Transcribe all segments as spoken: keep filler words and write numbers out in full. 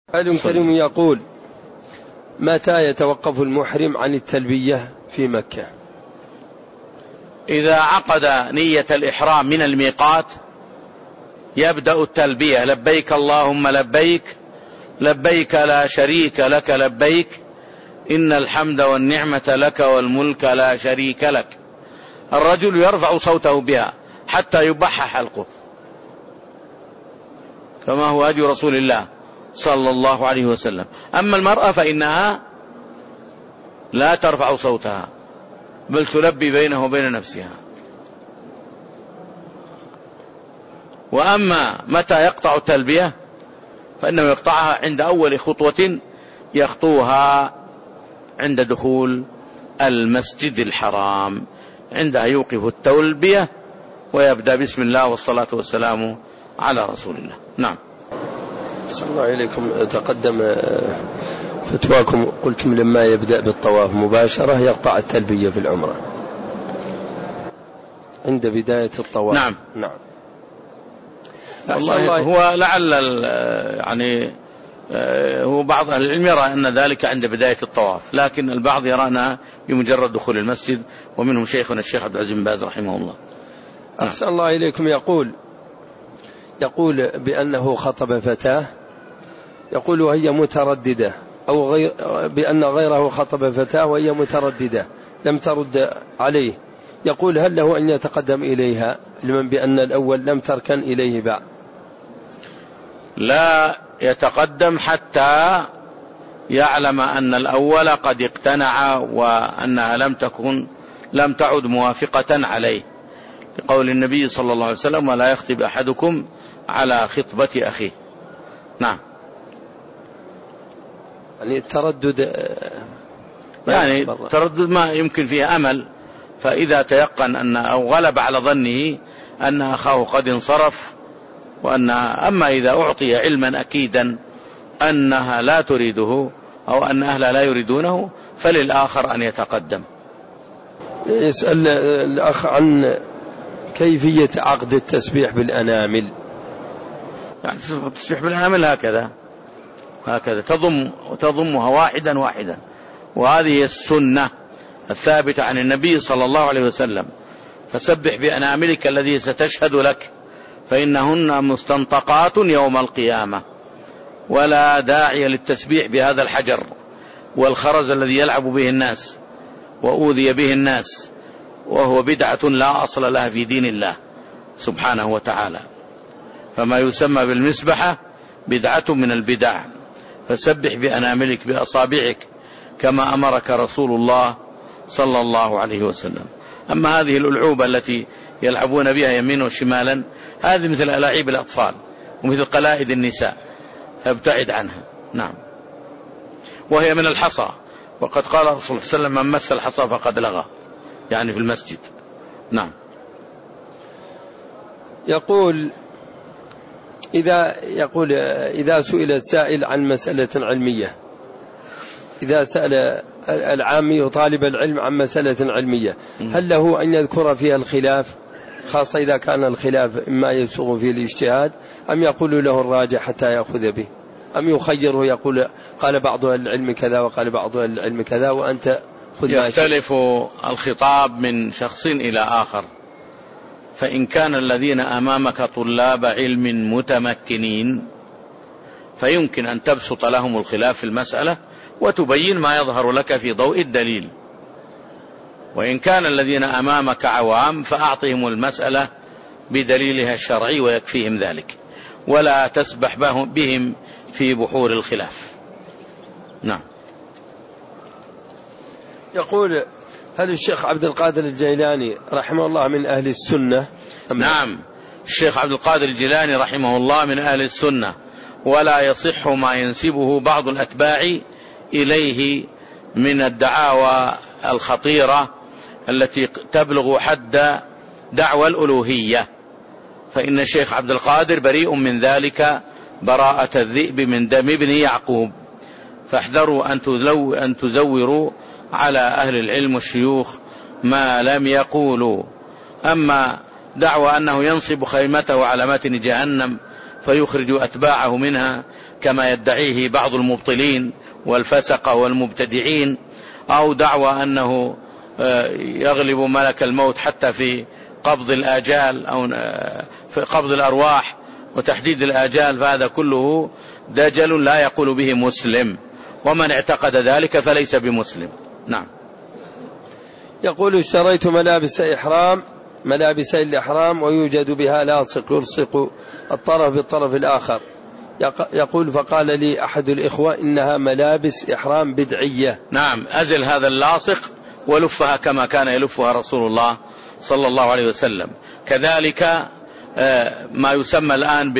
سائل كريم يقول: متى يتوقف المحرم عن التلبية في مكة؟ إذا عقد نية الإحرام من الميقات يبدأ التلبية: لبيك اللهم لبيك، لبيك لا شريك لك لبيك، إن الحمد والنعمة لك والملك لا شريك لك. الرجل يرفع صوته بها حتى يبح حلقه كما هو هدي رسول الله صلى الله عليه وسلم. أما المرأة فإنها لا ترفع صوتها بل تلبي بينه وبين نفسها. وأما متى يقطع التلبية فإنه يقطعها عند أول خطوة يخطوها عند دخول المسجد الحرام، عندها يوقف التلبية ويبدأ بسم الله والصلاة والسلام على رسول الله. نعم. صلى الله عليكم. تقدم فتواكم قلتم لما يبدأ بالطواف مباشرة يقطع التلبية في العمرة عند بداية الطواف. نعم نعم. والله هو لعل يعني هو بعض أهل العلم يرى أن ذلك عند بداية الطواف، لكن البعض يرى أنها بمجرد دخول المسجد، ومنهم شيخنا الشيخ عبد العزيز بن باز رحمه الله. أحسن الله إليكم. يقول يقول بأنه خطب فتاة، يقول وهي مترددة، أو غير بأن غيره خطب فتاة وهي مترددة لم ترد عليه، يقول هل له أن يتقدم إليها لمن بأن الأول لم تركن إليه بعد؟ لا يتقدم حتى يعلم أن الأول قد اقتنع وأنها لم تكن لم تعد موافقة عليه، لقول النبي صلى الله عليه وسلم: ولا يخطب أحدكم على خطبة أخيه. نعم. يعني التردد يعني التردد ما يمكن فيه أمل، فإذا تيقن أن أو غلب على ظنه أن أخاه قد انصرف وأنها، أما إذا أعطي علما أكيدا أنها لا تريده أو أن أهلها لا يريدونه فللآخر أن يتقدم. يسأل الأخ عن كيفية عقد التسبيح بالأنامل. يعني التسبيح بالأنامل هكذا هكذا تضم تضمها واحدا واحدا، وهذه السنة الثابتة عن النبي صلى الله عليه وسلم: فسبح بأناملك الذي ستشهد لك فإنهن مستنطقات يوم القيامة. ولا داعي للتسبيح بهذا الحجر والخرز الذي يلعب به الناس وأوذي به الناس، وهو بدعة لا أصل لها في دين الله سبحانه وتعالى. فما يسمى بالمسبحة بدعة من البدع، فسبح بأناملك بأصابعك كما أمرك رسول الله صلى الله عليه وسلم. أما هذه الألعوبة التي يلعبون بها يمينا وشمالا هذه مثل ألاعيب الأطفال ومثل قلائد النساء، فابتعد عنها. نعم. وهي من الحصى، وقد قال الرسول صلى الله عليه وسلم: من مس الحصى فقد لغى، يعني في المسجد. نعم. يقول إذا يقول إذا سئل السائل عن مسألة علمية، إذا سأل العامي طالب العلم عن مسألة علمية، هل له أن يذكر فيها الخلاف، خاصة إذا كان الخلاف إما يسوغ فيه الاجتهاد أم يقول له الراجح حتى يأخذ به، أم يخيره يقول قال بعض العلم كذا وقال بعض العلم كذا وأنت خذ ما شئت؟ يختلف الخطاب من شخص إلى آخر، فإن كان الذين أمامك طلاب علم متمكنين فيمكن أن تبسط لهم الخلاف في المسألة وتبين ما يظهر لك في ضوء الدليل. وإن كان الذين أمامك عوام فأعطهم المسألة بدليلها الشرعي ويكفيهم ذلك، ولا تسبح بهم في بحور الخلاف. نعم. يقول هل الشيخ عبد القادر الجيلاني رحمه الله من أهل السنة؟ نعم، الشيخ عبد القادر الجيلاني رحمه الله من أهل السنة، ولا يصح ما ينسبه بعض الأتباع إليه من الدعاوى الخطيرة التي تبلغ حد دعوى الألوهية، فإن الشيخ عبد القادر بريء من ذلك براءة الذئب من دم ابن يعقوب، فاحذروا أن تزوروا على أهل العلم والشيوخ ما لم يقولوا. أما دعوى أنه ينصب خيمته على متن جهنم فيخرج أتباعه منها كما يدعيه بعض المبطلين والفسقة والمبتدعين، أو دعوى أنه يغلب ملك الموت حتى في قبض الآجال أو في قبض الأرواح وتحديد الآجال، فهذا كله دجل لا يقول به مسلم، ومن اعتقد ذلك فليس بمسلم. نعم. يقول اشتريت ملابس إحرام ملابس الإحرام ويوجد بها لاصق يلصق الطرف بالطرف الآخر، يقول فقال لي أحد الإخوة إنها ملابس إحرام بدعية. نعم، أزل هذا اللاصق ولفها كما كان يلفها رسول الله صلى الله عليه وسلم. كذلك ما يسمى الآن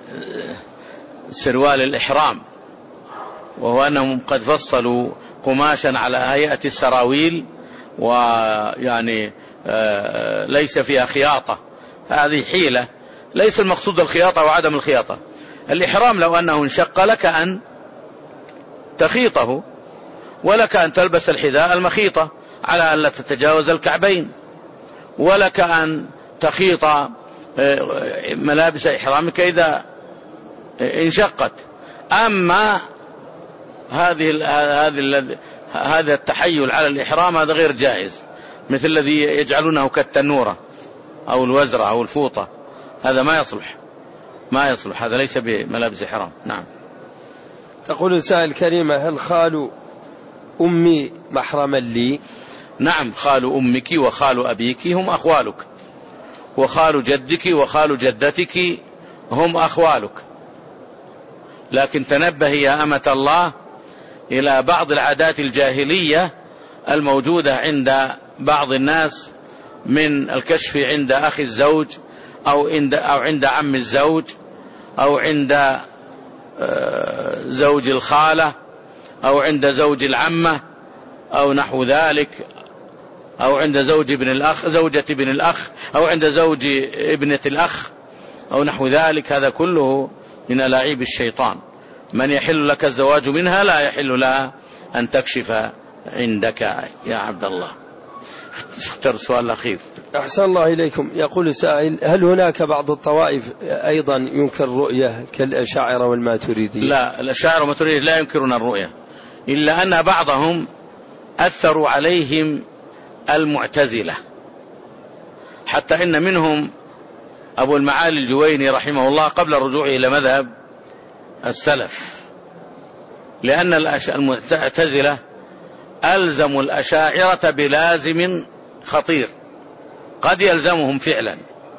بسروال الإحرام، وهو أنهم قد فصلوا قماشا على هيئة السراويل، ويعني ليس فيها خياطة. هذه حيلة، ليس المقصود الخياطة وعدم الخياطة. الإحرام لو أنه انشق لك أن تخيطه، ولك أن تلبس الحذاء المخيطة على أن لا تتجاوز الكعبين، ولك أن تخيط ملابس إحرامك إذا انشقت. أما هذه هذه هذا التحيل على الإحرام هذا غير جائز، مثل الذي يجعلونه كالتنورة أو الوزرة أو الفوطة، هذا ما يصلح ما يصلح هذا ليس بملابس إحرام. نعم. تقول سائل كريمة: هل خال أمي محرما لي؟ نعم، خال أمك وخال أبيك هم أخوالك، وخال جدك وخال جدتك هم أخوالك، لكن تنبه يا أمة الله إلى بعض العادات الجاهلية الموجودة عند بعض الناس من الكشف عند أخي الزوج أو عند, أو عند عم الزوج أو عند زوج الخالة أو عند زوج العمة أو نحو ذلك، أو عند زوج ابن الأخ زوجة ابن الأخ أو عند زوج ابنة الأخ أو نحو ذلك. هذا كله من ألاعيب الشيطان. من يحل لك الزواج منها لا يحل لها أن تكشف عندك يا عبد الله. اختر السؤال الأخير. أحسن الله إليكم. يقول سائل: هل هناك بعض الطوائف أيضا ينكر الرؤية كالأشاعرة والماتريدية؟ لا، الأشاعرة والماتريدية لا ينكرون الرؤية، إلا أن بعضهم أثروا عليهم المعتزلة، حتى إن منهم أبو المعالي الجويني رحمه الله قبل الرجوع إلى مذهب السلف، لأن المعتزلة ألزموا الأشاعرة بلازم خطير قد يلزمهم فعلا.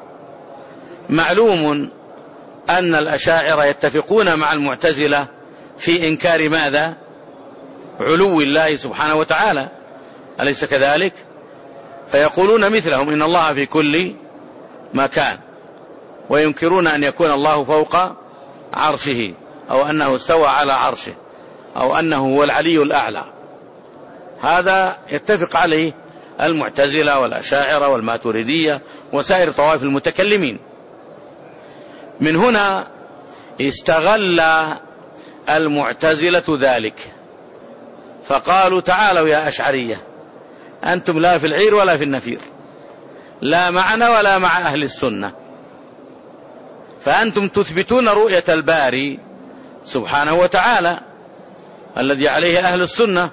معلوم أن الأشاعرة يتفقون مع المعتزلة في إنكار ماذا؟ علو الله سبحانه وتعالى، أليس كذلك؟ فيقولون مثلهم إن الله في كل مكان، وينكرون أن يكون الله فوق عرشه أو أنه استوى على عرشه أو أنه هو العلي الأعلى. هذا يتفق عليه المعتزلة والأشاعرة والماتريدية وسائر طوائف المتكلمين. من هنا استغل المعتزلة ذلك فقالوا: تعالوا يا أشعرية، أنتم لا في العير ولا في النفير، لا معنا ولا مع أهل السنة، فأنتم تثبتون رؤية الباري سبحانه وتعالى الذي عليه أهل السنة،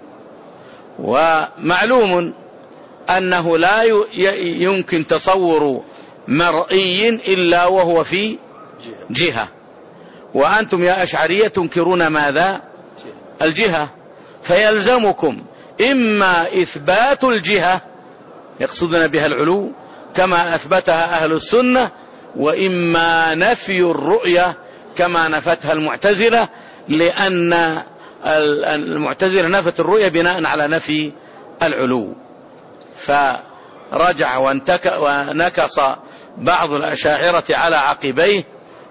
ومعلوم أنه لا يمكن تصور مرئي إلا وهو في جهة، وأنتم يا أشعرية تنكرون ماذا؟ الجهة، فيلزمكم إما إثبات الجهة يقصدون بها العلو كما أثبتها أهل السنة، وإما نفي الرؤية كما نفتها المعتزلة، لأن المعتزلة نفت الرؤية بناء على نفي العلو. فرجع ونكص بعض الأشاعرة على عقبيه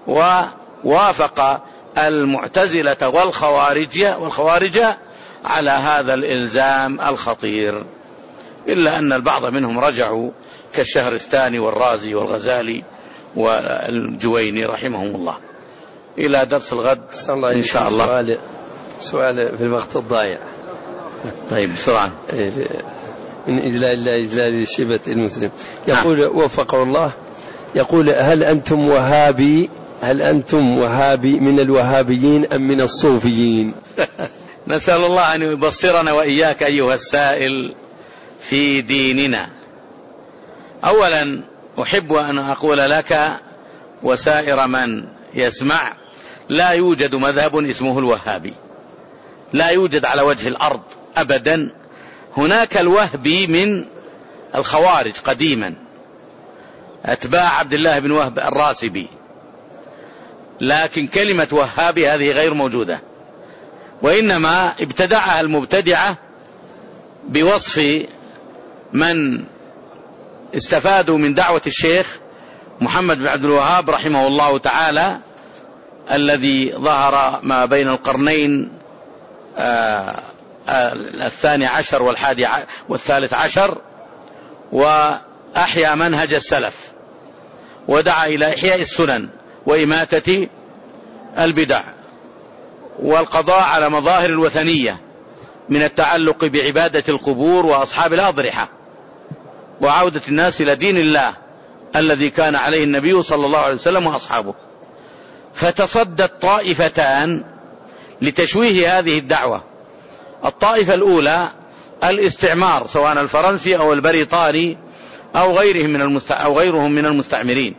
ووافق المعتزلة والخوارج والخوارج على هذا الإلزام الخطير، إلا أن البعض منهم رجعوا كالشهرستاني والرازي والغزالي والجويني رحمهم الله. إلى درس الغد إن شاء الله. سؤال, سؤال في الوقت الضايع. طيب بسرعة. من إجلال الله إجلال شبة المسلم. يقول: وفقه الله، يقول: هل أنتم وهابي هل أنتم وهابي من الوهابيين أم من الصوفيين؟ نسأل الله أن يبصرنا وإياك أيها السائل في ديننا. أولا أحب أن أقول لك وسائر من يسمع: لا يوجد مذهب اسمه الوهابي، لا يوجد على وجه الأرض أبدا. هناك الوهبي من الخوارج قديما، أتباع عبد الله بن وهب الراسبي، لكن كلمة وهابي هذه غير موجودة، وإنما ابتدعها المبتدعة بوصف من استفادوا من دعوة الشيخ محمد بن عبد الوهاب رحمه الله تعالى، الذي ظهر ما بين القرنين آه آه الثاني عشر والحادي والثالث عشر، وأحيا منهج السلف، ودعا إلى إحياء السنن وإماتة البدع والقضاء على مظاهر الوثنية من التعلق بعبادة القبور وأصحاب الأضرحة، وعودة الناس إلى دين الله الذي كان عليه النبي صلى الله عليه وسلم وأصحابه. فتصدت طائفتان لتشويه هذه الدعوة. الطائفة الأولى الاستعمار، سواء الفرنسي أو البريطاني أو غيرهم من المست... أو غيرهم من المستعمرين،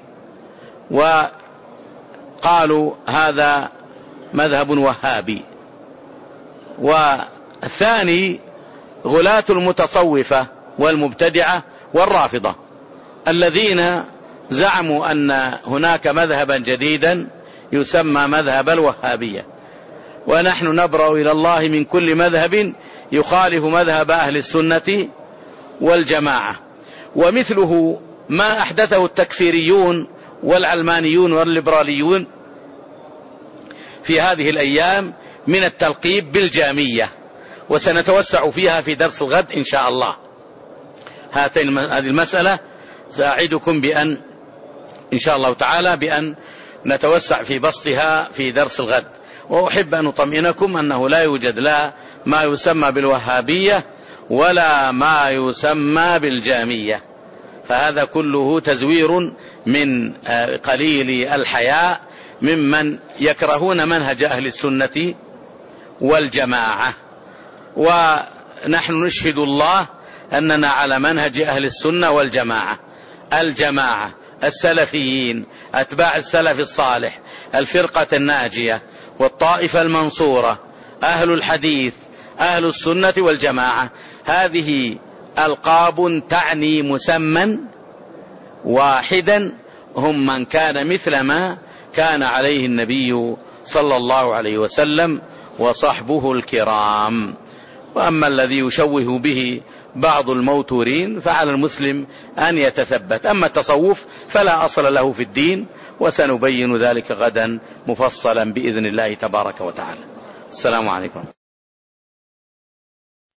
وقالوا هذا مذهب وهابي. والثاني غلاة المتصوفة والمبتدعة والرافضة، الذين زعموا أن هناك مذهبا جديدا يسمى مذهب الوهابية، ونحن نبرأ إلى الله من كل مذهب يخالف مذهب أهل السنة والجماعة. ومثله ما أحدثه التكفيريون والعلمانيون والليبراليون في هذه الأيام من التلقيب بالجامية، وسنتوسع فيها في درس الغد إن شاء الله. هاتين هذه المسألة سأعدكم بأن إن شاء الله تعالى بأن نتوسع في بسطها في درس الغد. وأحب أن أطمئنكم أنه لا يوجد لا ما يسمى بالوهابية ولا ما يسمى بالجامية، فهذا كله تزوير من قليل الحياء ممن يكرهون منهج أهل السنة والجماعة. ونحن نشهد الله أننا على منهج أهل السنة والجماعة، الجماعة السلفيين أتباع السلف الصالح، الفرقة الناجية والطائفة المنصورة، أهل الحديث، أهل السنة والجماعة. هذه ألقاب تعني مسمى واحدا، هم من كان مثل ما كان عليه النبي صلى الله عليه وسلم وصحبه الكرام. وأما الذي يشوه به بعض الموتورين فعلى المسلم أن يتثبت. أما التصوف فلا أصل له في الدين، وسنبين ذلك غدا مفصلا بإذن الله تبارك وتعالى. السلام عليكم.